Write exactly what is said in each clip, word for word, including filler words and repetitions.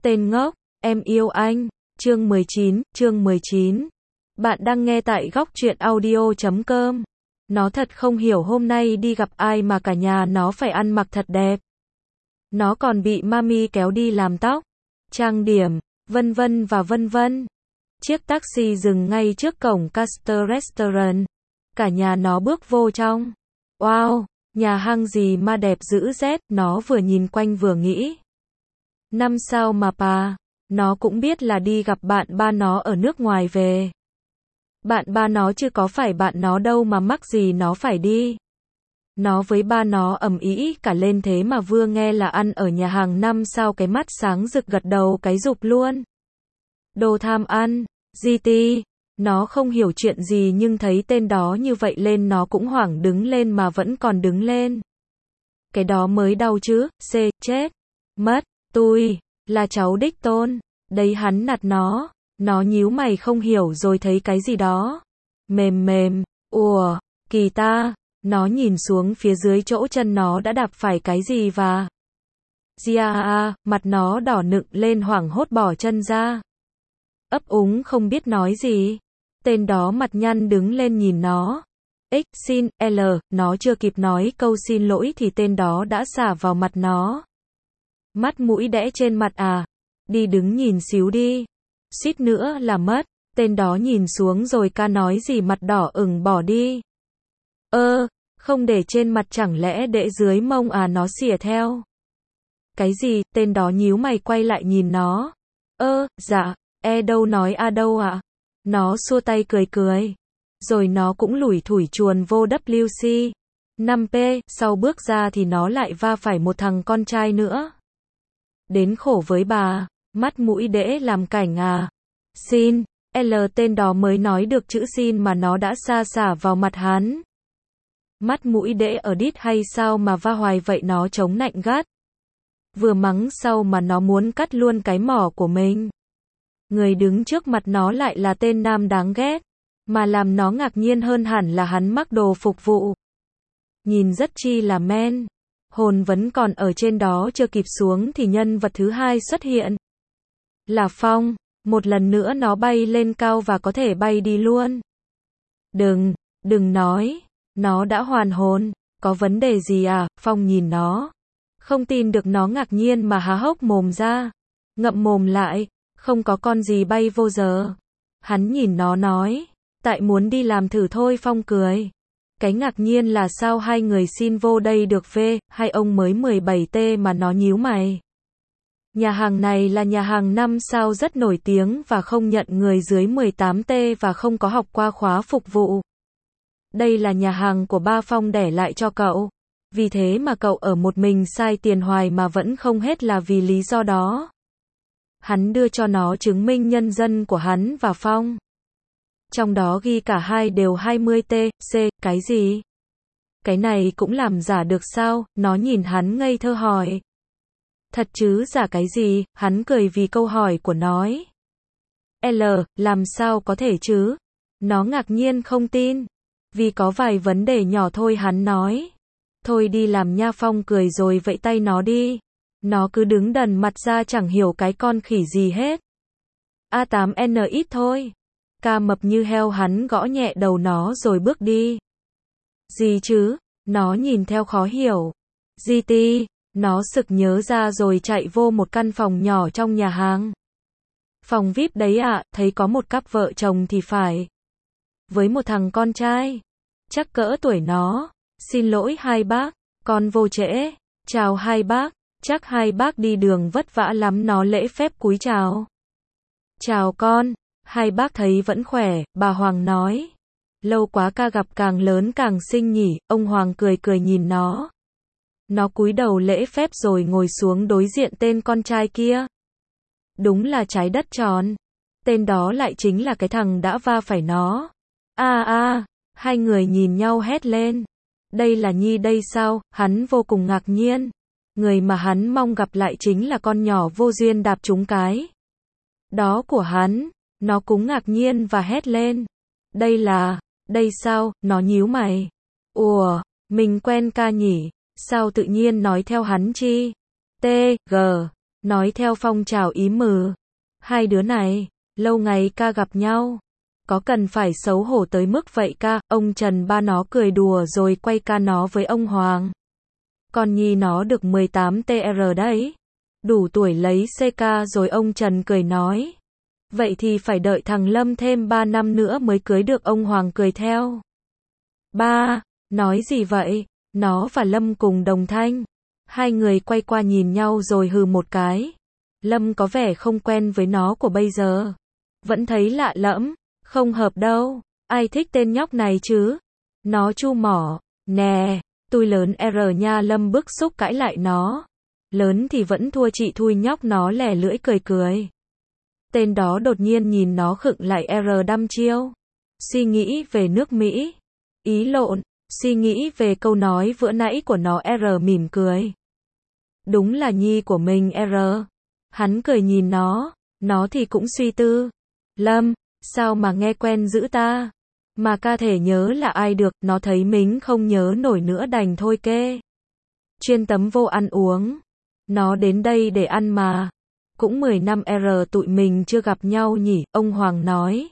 Tên ngốc, em yêu anh. Chương mười chín, chương mười chín. Bạn đang nghe tại góc truyện audio chấm com. Nó thật không hiểu hôm nay đi gặp ai mà cả nhà nó phải ăn mặc thật đẹp. Nó còn bị mami kéo đi làm tóc, trang điểm, vân vân và vân vân. Chiếc taxi dừng ngay trước cổng Castor Restaurant. Cả nhà nó bước vô trong. Wow, nhà hàng gì mà đẹp dữ dét, nó vừa nhìn quanh vừa nghĩ. Năm sao mà pa, nó cũng biết là đi gặp bạn ba nó ở nước ngoài về. Bạn ba nó chứ có phải bạn nó đâu mà mắc gì nó phải đi. Nó với ba nó ầm ĩ cả lên thế mà vừa nghe là ăn ở nhà hàng năm sao cái mắt sáng rực gật đầu cái rụp luôn. Đồ tham ăn, giê tê. Nó không hiểu chuyện gì nhưng thấy tên đó như vậy lên nó cũng hoảng đứng lên mà vẫn còn đứng lên. Cái đó mới đau chứ, c, chết, mất, tui, là cháu đích tôn, đấy hắn nạt nó, nó nhíu mày không hiểu rồi thấy cái gì đó, mềm mềm, ùa, kỳ ta, nó nhìn xuống phía dưới chỗ chân nó đã đạp phải cái gì và... Gia à, mặt nó đỏ nựng lên hoảng hốt bỏ chân ra. Ấp úng không biết nói gì. Tên đó mặt nhăn đứng lên nhìn nó. X, xin, L, nó chưa kịp nói câu xin lỗi thì tên đó đã xả vào mặt nó. Mắt mũi đẽ trên mặt à. Đi đứng nhìn xíu đi. Suýt nữa là mất. Tên đó nhìn xuống rồi ca nói gì mặt đỏ ửng bỏ đi. Ơ, không để trên mặt chẳng lẽ để dưới mông à nó xỉa theo. Cái gì, tên đó nhíu mày quay lại nhìn nó. Ơ, dạ, e đâu nói a đâu ạ. À? Nó xua tay cười cười. Rồi nó cũng lủi thủi chuồn vô W C. năm P, sau bước ra thì nó lại va phải một thằng con trai nữa. Đến khổ với bà, mắt mũi đễ làm cảnh à. Xin, L tên đó mới nói được chữ xin mà nó đã sa xả vào mặt hắn. Mắt mũi đễ ở đít hay sao mà va hoài vậy nó chống nạnh gắt. Vừa mắng sau mà nó muốn cắt luôn cái mỏ của mình. Người đứng trước mặt nó lại là tên nam đáng ghét. Mà làm nó ngạc nhiên hơn hẳn là hắn mặc đồ phục vụ. Nhìn rất chi là men. Hồn vẫn còn ở trên đó chưa kịp xuống thì nhân vật thứ hai xuất hiện. Là Phong. Một lần nữa nó bay lên cao và có thể bay đi luôn. Đừng, đừng nói. Nó đã hoàn hồn. Có vấn đề gì à? Phong nhìn nó. Không tin được nó ngạc nhiên mà há hốc mồm ra. Ngậm mồm lại. Không có con gì bay vô giờ. Hắn nhìn nó nói. Tại muốn đi làm thử thôi. Phong cười. Cái ngạc nhiên là sao hai người xin vô đây được về, hai ông mới mười bảy T mà nó nhíu mày. Nhà hàng này là nhà hàng năm sao rất nổi tiếng và không nhận người dưới mười tám T và không có học qua khóa phục vụ. Đây là nhà hàng của ba Phong đẻ lại cho cậu. Vì thế mà cậu ở một mình sai tiền hoài mà vẫn không hết là vì lý do đó. Hắn đưa cho nó chứng minh nhân dân của hắn và Phong. Trong đó ghi cả hai đều hai mươi T, C, cái gì? Cái này cũng làm giả được sao? Nó nhìn hắn ngây thơ hỏi. Thật chứ giả cái gì? Hắn cười vì câu hỏi của nó. L, làm sao có thể chứ? Nó ngạc nhiên không tin. Vì có vài vấn đề nhỏ thôi hắn nói. Thôi đi làm nha. Phong cười rồi vẫy tay nó đi. Nó cứ đứng đần mặt ra chẳng hiểu cái con khỉ gì hết. A tám N ít thôi. Ca mập như heo hắn gõ nhẹ đầu nó rồi bước đi. Gì chứ? Nó nhìn theo khó hiểu. giê tê, nó sực nhớ ra rồi chạy vô một căn phòng nhỏ trong nhà hàng. Phòng vi ai pi đấy ạ, à, thấy có một cặp vợ chồng thì phải. Với một thằng con trai. Chắc cỡ tuổi nó. Xin lỗi hai bác, con vô trễ. Chào hai bác, chắc hai bác đi đường vất vả lắm nó lễ phép cúi chào. Chào con. Hai bác thấy vẫn khỏe, bà Hoàng nói. Lâu quá ca gặp càng lớn càng xinh nhỉ, ông Hoàng cười cười nhìn nó. Nó cúi đầu lễ phép rồi ngồi xuống đối diện tên con trai kia. Đúng là trái đất tròn. Tên đó lại chính là cái thằng đã va phải nó. A à, a, à, hai người nhìn nhau hét lên. Đây là Nhi đây sao? Hắn vô cùng ngạc nhiên. Người mà hắn mong gặp lại chính là con nhỏ vô duyên đạp trúng cái đó của hắn. Nó cũng ngạc nhiên và hét lên. Đây là, đây sao? Nó nhíu mày. Ủa, mình quen ca nhỉ? Sao tự nhiên nói theo hắn chi? T, G, nói theo phong trào ý mừ. Hai đứa này, lâu ngày ca gặp nhau. Có cần phải xấu hổ tới mức vậy ca? Ông Trần ba nó cười đùa rồi quay ca nó với ông Hoàng. Con Nhi nó được mười tám tr đấy. Đủ tuổi lấy xê ca rồi. Ông Trần cười nói. Vậy thì phải đợi thằng Lâm thêm ba năm nữa mới cưới được. Ông Hoàng cười theo. Ba, nói gì vậy? Nó và Lâm cùng đồng thanh. Hai người quay qua nhìn nhau rồi hừ một cái. Lâm có vẻ không quen với nó của bây giờ. Vẫn thấy lạ lẫm, không hợp đâu. Ai thích tên nhóc này chứ? Nó chu mỏ. Nè, tôi lớn R nha. Lâm bức xúc cãi lại nó. Lớn thì vẫn thua chị thui. Nhóc nó lè lưỡi cười cười. Tên đó đột nhiên nhìn nó khựng lại. R đăm chiêu. Suy nghĩ về nước Mỹ. Ý lộn, suy nghĩ về câu nói vừa nãy của nó. R mỉm cười. Đúng là Nhi của mình. R. Hắn cười nhìn nó. Nó thì cũng suy tư. Lâm, sao mà nghe quen dữ ta? Mà ca thể nhớ là ai được. Nó thấy mình không nhớ nổi nữa đành thôi kê. Chuyên tấm vô ăn uống. Nó đến đây để ăn mà. Cũng mười năm R tụi mình chưa gặp nhau nhỉ? Ông Hoàng nói.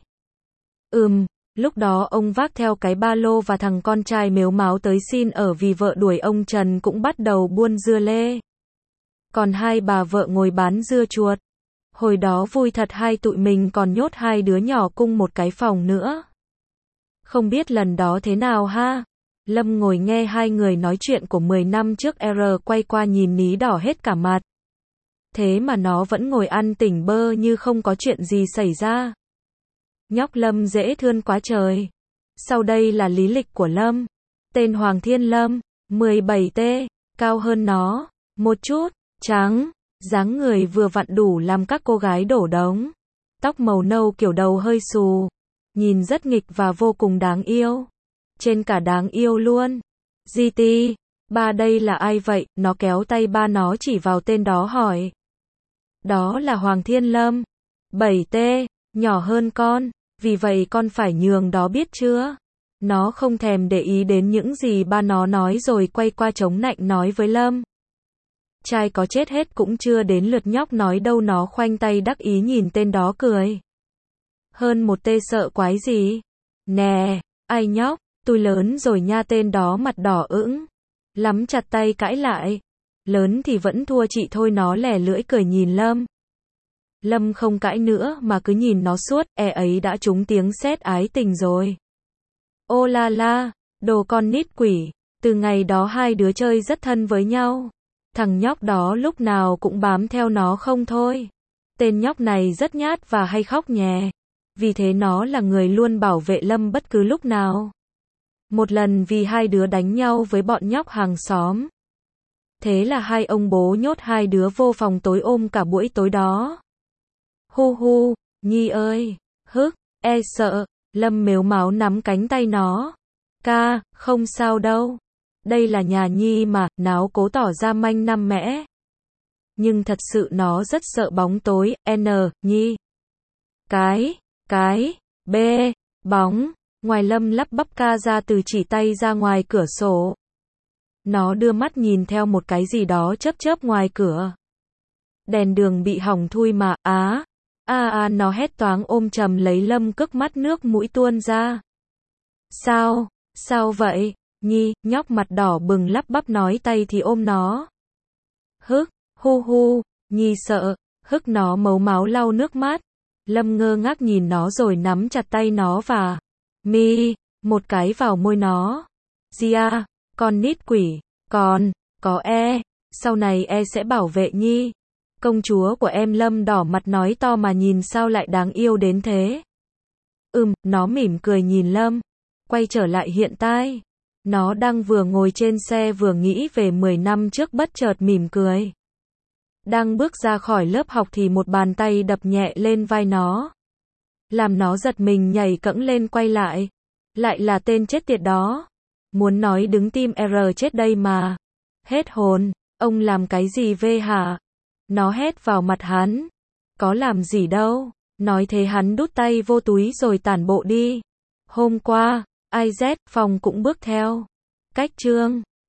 Ừm, lúc đó ông vác theo cái ba lô và thằng con trai mếu máo tới xin ở vì vợ đuổi. Ông Trần cũng bắt đầu buôn dưa lê. Còn hai bà vợ ngồi bán dưa chuột. Hồi đó vui thật. Hai tụi mình còn nhốt hai đứa nhỏ cùng một cái phòng nữa. Không biết lần đó thế nào ha? Lâm ngồi nghe hai người nói chuyện của mười năm trước. R quay qua nhìn ní đỏ hết cả mặt. Thế mà nó vẫn ngồi ăn tỉnh bơ như không có chuyện gì xảy ra. Nhóc Lâm dễ thương quá trời. Sau đây là lý lịch của Lâm. Tên Hoàng Thiên Lâm, mười bảy tr, cao hơn nó một chút, trắng, dáng người vừa vặn đủ làm các cô gái đổ đống. Tóc màu nâu kiểu đầu hơi xù, nhìn rất nghịch và vô cùng đáng yêu. Trên cả đáng yêu luôn. giê tê, ba đây là ai vậy? Nó kéo tay ba nó chỉ vào tên đó hỏi. Đó là Hoàng Thiên Lâm, bảy tr, nhỏ hơn con, vì vậy con phải nhường đó biết chưa? Nó không thèm để ý đến những gì ba nó nói rồi quay qua chống nạnh nói với Lâm. Trai có chết hết cũng chưa đến lượt nhóc nói đâu. Nó khoanh tay đắc ý nhìn tên đó cười. Hơn một tê sợ quái gì? Nè, ai nhóc, tôi lớn rồi nha. Tên đó mặt đỏ ửng, lắm chặt tay cãi lại. Lớn thì vẫn thua chị thôi. Nó lè lưỡi cười nhìn Lâm. Lâm không cãi nữa mà cứ nhìn nó suốt. E ấy đã trúng tiếng sét ái tình rồi. Ô la la, đồ con nít quỷ. Từ ngày đó hai đứa chơi rất thân với nhau. Thằng nhóc đó lúc nào cũng bám theo nó không thôi. Tên nhóc này rất nhát và hay khóc nhè. Vì thế nó là người luôn bảo vệ Lâm bất cứ lúc nào. Một lần vì hai đứa đánh nhau với bọn nhóc hàng xóm. Thế là hai ông bố nhốt hai đứa vô phòng tối ôm cả buổi tối đó. Hu hu, Nhi ơi, hức, e sợ. Lâm mếu máo nắm cánh tay nó. Ca, không sao đâu. Đây là nhà Nhi mà. Nó cố tỏ ra manh năm mẽ. Nhưng thật sự nó rất sợ bóng tối. N, Nhi. Cái, cái, B, bóng. Ngoài Lâm lắp bắp ca ra từ chỉ tay ra ngoài cửa sổ. Nó đưa mắt nhìn theo một cái gì đó chớp chớp ngoài cửa. Đèn đường bị hỏng thui mà. Á, a a nó hét toáng ôm chầm lấy Lâm cức mắt nước mũi tuôn ra. Sao, sao vậy? Nhi, nhóc mặt đỏ bừng lắp bắp nói tay thì ôm nó. Hức, hu hu, Nhi sợ, hức nó mếu máo lau nước mắt. Lâm ngơ ngác nhìn nó rồi nắm chặt tay nó và mi, một cái vào môi nó. Gia, con nít quỷ, còn, có e, sau này e sẽ bảo vệ Nhi. Công chúa của em. Lâm đỏ mặt nói to mà nhìn sao lại đáng yêu đến thế. Ừm, nó mỉm cười nhìn Lâm. Quay trở lại hiện tại. Nó đang vừa ngồi trên xe vừa nghĩ về mười năm trước bất chợt mỉm cười. Đang bước ra khỏi lớp học thì một bàn tay đập nhẹ lên vai nó. Làm nó giật mình nhảy cẫng lên quay lại. Lại là tên chết tiệt đó. Muốn nói đứng tim R chết đây mà. Hết hồn, ông làm cái gì về hả? Nó hét vào mặt hắn. Có làm gì đâu. Nói thế hắn đút tay vô túi rồi tản bộ đi. Hôm qua, i dét phòng cũng bước theo. Cách chương